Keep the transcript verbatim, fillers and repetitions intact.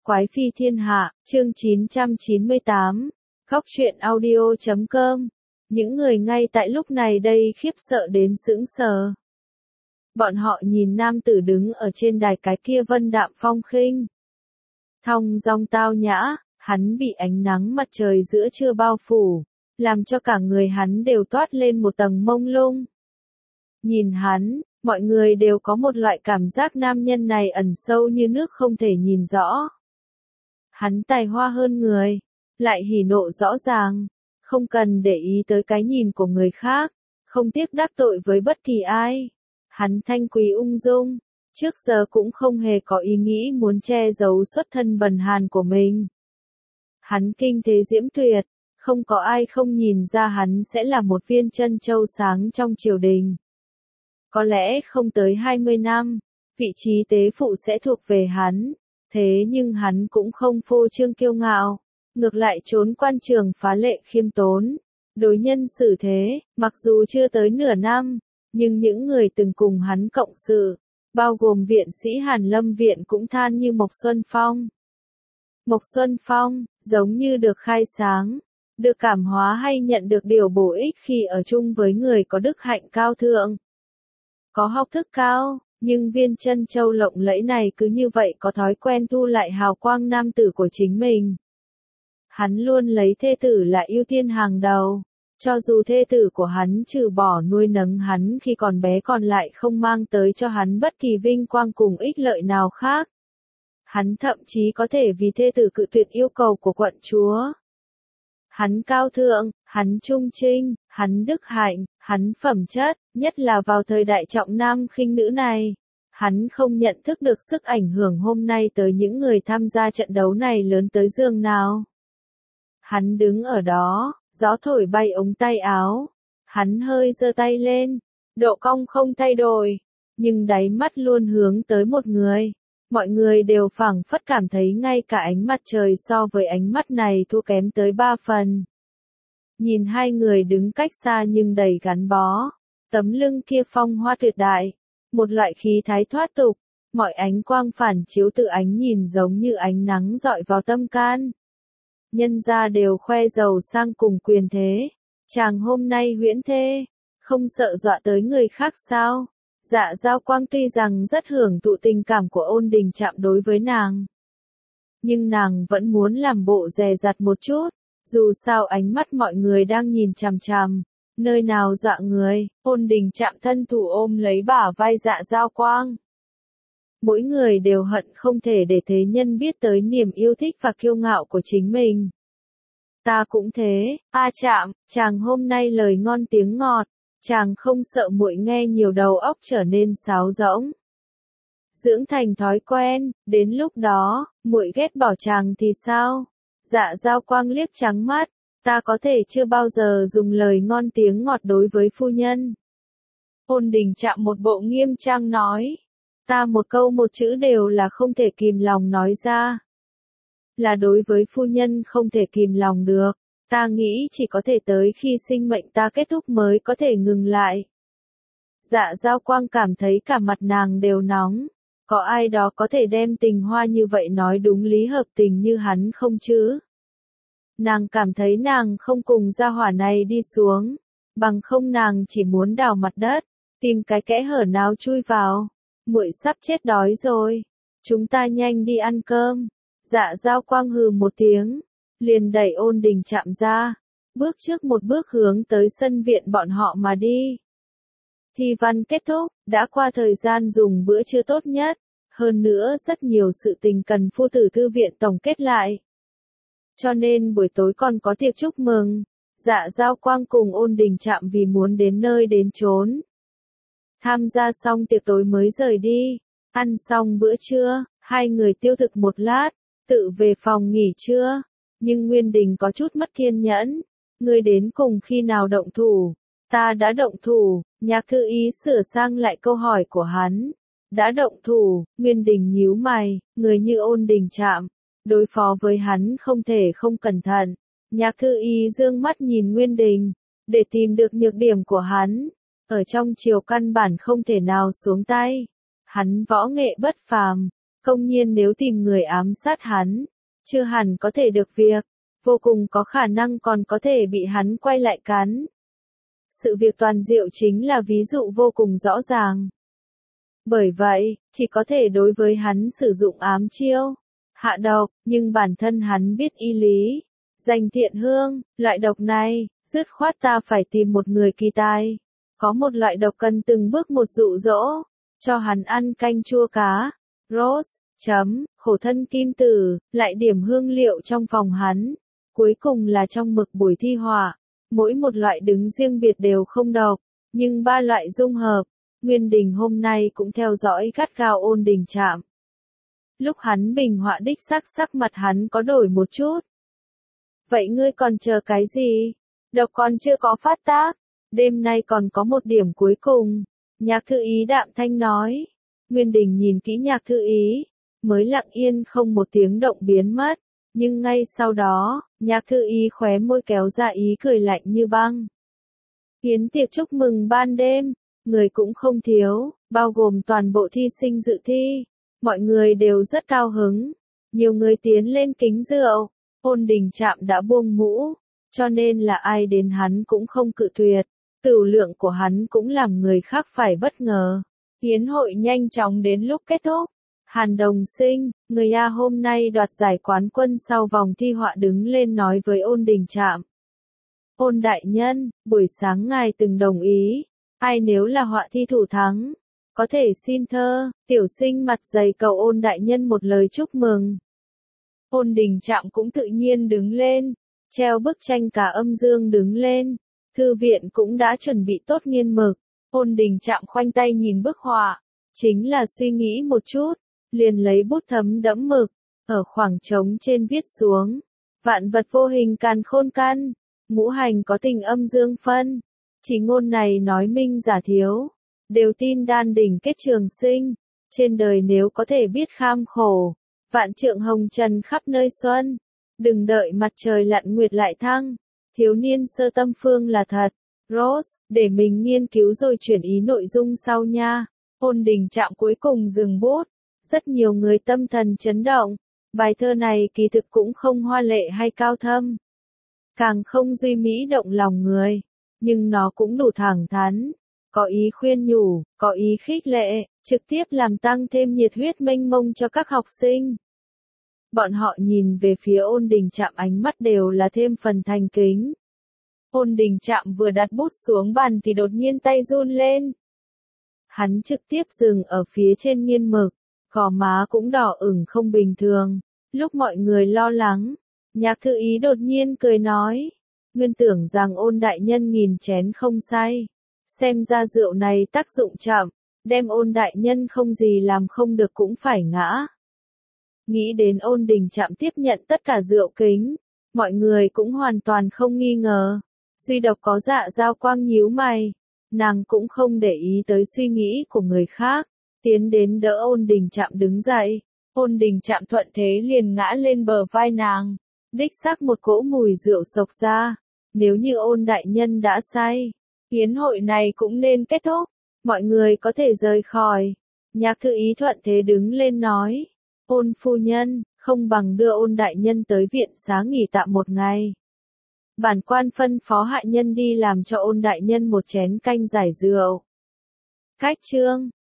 Quái phi thiên hạ, chương chín trăm chín mươi tám, Góc truyện audio chấm com. Những người ngay tại lúc này đây khiếp sợ đến sững sờ. Bọn họ nhìn nam tử đứng ở trên đài cái kia vân đạm phong khinh, thong dong tao nhã, hắn bị ánh nắng mặt trời giữa trưa bao phủ, làm cho cả người hắn đều toát lên một tầng mông lung. Nhìn hắn, mọi người đều có một loại cảm giác nam nhân này ẩn sâu như nước không thể nhìn rõ. Hắn tài hoa hơn người, lại hỉ nộ rõ ràng, không cần để ý tới cái nhìn của người khác, không tiếc đắc tội với bất kỳ ai. Hắn thanh quý ung dung, trước giờ cũng không hề có ý nghĩ muốn che giấu xuất thân bần hàn của mình. Hắn kinh thế diễm tuyệt, không có ai không nhìn ra hắn sẽ là một viên chân châu sáng trong triều đình. Có lẽ không tới hai mươi năm, vị trí tế phụ sẽ thuộc về hắn, thế nhưng hắn cũng không phô trương kiêu ngạo, ngược lại trốn quan trường phá lệ khiêm tốn. Đối nhân xử thế, mặc dù chưa tới nửa năm, nhưng những người từng cùng hắn cộng sự, bao gồm viện sĩ Hàn Lâm Viện cũng than như Mộc Xuân Phong. Mộc Xuân Phong, giống như được khai sáng, được cảm hóa hay nhận được điều bổ ích khi ở chung với người có đức hạnh cao thượng, có học thức cao, nhưng viên chân châu lộng lẫy này cứ như vậy có thói quen thu lại hào quang nam tử của chính mình. Hắn luôn lấy thê tử là ưu tiên hàng đầu, cho dù thê tử của hắn trừ bỏ nuôi nấng hắn khi còn bé còn lại không mang tới cho hắn bất kỳ vinh quang cùng ích lợi nào khác. Hắn thậm chí có thể vì thê tử cự tuyệt yêu cầu của quận chúa. Hắn cao thượng, hắn trung trinh, hắn đức hạnh, hắn phẩm chất, nhất là vào thời đại trọng nam khinh nữ này. Hắn không nhận thức được sức ảnh hưởng hôm nay tới những người tham gia trận đấu này lớn tới giường nào. Hắn đứng ở đó, gió thổi bay ống tay áo. Hắn hơi giơ tay lên, độ cong không thay đổi, nhưng đáy mắt luôn hướng tới một người. Mọi người đều phảng phất cảm thấy ngay cả ánh mặt trời so với ánh mắt này thua kém tới ba phần. Nhìn hai người đứng cách xa nhưng đầy gắn bó, tấm lưng kia phong hoa tuyệt đại, một loại khí thái thoát tục, mọi ánh quang phản chiếu từ ánh nhìn giống như ánh nắng rọi vào tâm can. Nhân gia đều khoe giàu sang cùng quyền thế, chàng hôm nay huyễn thê, không sợ dọa tới người khác sao? Dạ Giao Quang tuy rằng rất hưởng thụ tình cảm của Ôn Đình Trạm đối với nàng, nhưng nàng vẫn muốn làm bộ dè dặt một chút, dù sao ánh mắt mọi người đang nhìn chằm chằm, nơi nào dọa người. Ôn Đình Trạm thân thủ ôm lấy bả vai Dạ Giao Quang. Mỗi người đều hận không thể để thế nhân biết tới niềm yêu thích và kiêu ngạo của chính mình. Ta cũng thế, A Trạm, chàng hôm nay lời ngon tiếng ngọt. Chàng không sợ muội nghe nhiều đầu óc trở nên sáo rỗng. Dưỡng thành thói quen, đến lúc đó, muội ghét bỏ chàng thì sao? Dạ Giao Quang liếc trắng mắt, ta có thể chưa bao giờ dùng lời ngon tiếng ngọt đối với phu nhân. Ôn Đình Trạm một bộ nghiêm trang nói, ta một câu một chữ đều là không thể kìm lòng nói ra. Là đối với phu nhân không thể kìm lòng được. Ta nghĩ chỉ có thể tới khi sinh mệnh ta kết thúc mới có thể ngừng lại. Dạ Giao Quang cảm thấy cả mặt nàng đều nóng. Có ai đó có thể đem tình hoa như vậy nói đúng lý hợp tình như hắn không chứ? Nàng cảm thấy nàng không cùng gia hỏa này đi xuống. Bằng không nàng chỉ muốn đào mặt đất, tìm cái kẽ hở nào chui vào. Muội sắp chết đói rồi. Chúng ta nhanh đi ăn cơm. Dạ Giao Quang hừ một tiếng, liền đẩy Ôn Đình Trạm ra, bước trước một bước hướng tới sân viện bọn họ mà đi. Thi văn kết thúc, đã qua thời gian dùng bữa trưa tốt nhất, hơn nữa rất nhiều sự tình cần phu tử thư viện tổng kết lại. Cho nên buổi tối còn có tiệc chúc mừng. Dạ Giao Quang cùng Ôn Đình Trạm vì muốn đến nơi đến chốn. Tham gia xong tiệc tối mới rời đi, ăn xong bữa trưa, hai người tiêu thực một lát, tự về phòng nghỉ trưa. Nhưng Nguyên Đình có chút mất kiên nhẫn. Ngươi đến cùng khi nào động thủ? Ta đã động thủ. Nhạc Thư Ý sửa sang lại câu hỏi của hắn. Đã động thủ. Nguyên Đình nhíu mày. Người như Ôn Đình Trạm, đối phó với hắn không thể không cẩn thận. Nhạc Thư Ý dương mắt nhìn Nguyên Đình, để tìm được nhược điểm của hắn. Ở trong triều căn bản không thể nào xuống tay. Hắn võ nghệ bất phàm, công nhiên nếu tìm người ám sát hắn, chưa hẳn có thể được việc, vô cùng có khả năng còn có thể bị hắn quay lại cắn. Sự việc Toàn Diệu chính là ví dụ vô cùng rõ ràng. Bởi vậy, chỉ có thể đối với hắn sử dụng ám chiêu, hạ độc, nhưng bản thân hắn biết y lý, danh thiện hương, loại độc này, dứt khoát ta phải tìm một người kỳ tài. Có một loại độc cần từng bước một dụ dỗ, cho hắn ăn canh chua cá, rose, chấm, khổ thân kim tử, lại điểm hương liệu trong phòng hắn. Cuối cùng là trong mực buổi thi họa, mỗi một loại đứng riêng biệt đều không độc, nhưng ba loại dung hợp. Nguyên Đình hôm nay cũng theo dõi gắt gao Ôn Đình Trạm. Lúc hắn bình họa đích xác sắc mặt hắn có đổi một chút. Vậy ngươi còn chờ cái gì? Độc còn chưa có phát tác. Đêm nay còn có một điểm cuối cùng. Nhạc Thư Ý đạm thanh nói. Nguyên Đình nhìn kỹ Nhạc Thư Ý, mới lặng yên không một tiếng động biến mất. Nhưng ngay sau đó, Nhạc Thư Ý khóe môi kéo ra ý cười lạnh như băng. Yến tiệc chúc mừng ban đêm, người cũng không thiếu, bao gồm toàn bộ thi sinh dự thi. Mọi người đều rất cao hứng. Nhiều người tiến lên kính rượu. Ôn Đình Trạm đã buông mũ, cho nên là ai đến hắn cũng không cự tuyệt. Tửu lượng của hắn cũng làm người khác phải bất ngờ. Yến hội nhanh chóng đến lúc kết thúc. Hàn Đồng Sinh, người A hôm nay đoạt giải quán quân sau vòng thi họa đứng lên nói với Ôn Đình Trạm. Ôn đại nhân, buổi sáng ngài từng đồng ý, ai nếu là họa thi thủ thắng, có thể xin thơ. Tiểu sinh mặt dày cầu Ôn đại nhân một lời chúc mừng. Ôn Đình Trạm cũng tự nhiên đứng lên, treo bức tranh cả âm dương đứng lên. Thư viện cũng đã chuẩn bị tốt nghiên mực. Ôn Đình Trạm khoanh tay nhìn bức họa, chính là suy nghĩ một chút, liền lấy bút thấm đẫm mực, ở khoảng trống trên viết xuống. Vạn vật vô hình càn khôn căn, ngũ hành có tình âm dương phân. Chỉ ngôn này nói minh giả thiếu, đều tin đan đỉnh kết trường sinh. Trên đời nếu có thể biết kham khổ, vạn trượng hồng trần khắp nơi xuân. Đừng đợi mặt trời lặn nguyệt lại thăng. Thiếu niên sơ tâm phương là thật. Rose, để mình nghiên cứu rồi chuyển ý nội dung sau nha. Ôn Đình Trạm cuối cùng dừng bút. Rất nhiều người tâm thần chấn động. Bài thơ này kỳ thực cũng không hoa lệ hay cao thâm. Càng không duy mỹ động lòng người. Nhưng nó cũng đủ thẳng thắn. Có ý khuyên nhủ, có ý khích lệ, trực tiếp làm tăng thêm nhiệt huyết mênh mông cho các học sinh. Bọn họ nhìn về phía Ôn Đình Trạm ánh mắt đều là thêm phần thành kính. Ôn Đình Trạm vừa đặt bút xuống bàn thì đột nhiên tay run lên. Hắn trực tiếp dừng ở phía trên nghiên mực, gò má cũng đỏ ửng không bình thường. Lúc mọi người lo lắng, Nhạc Thư Ý đột nhiên cười nói. Nguyên tưởng rằng Ôn đại nhân nghìn chén không say. Xem ra rượu này tác dụng chậm, đem Ôn đại nhân không gì làm không được cũng phải ngã. Nghĩ đến Ôn Đình Trạm tiếp nhận tất cả rượu kính, mọi người cũng hoàn toàn không nghi ngờ. Duy độc có Dạ Giao Quang nhíu mày, nàng cũng không để ý tới suy nghĩ của người khác, tiến đến đỡ Ôn Đình Trạm đứng dậy. Ôn Đình Trạm thuận thế liền ngã lên bờ vai nàng, đích xác một cỗ mùi rượu sộc ra. Nếu như Ôn đại nhân đã say, yến hội này cũng nên kết thúc, mọi người có thể rời khỏi. Nhạc Thư Ý thuận thế đứng lên nói. Ôn phu nhân, không bằng đưa Ôn đại nhân tới viện xá nghỉ tạm một ngày. Bản quan phân phó hạ nhân đi làm cho Ôn đại nhân một chén canh giải rượu. Cách chương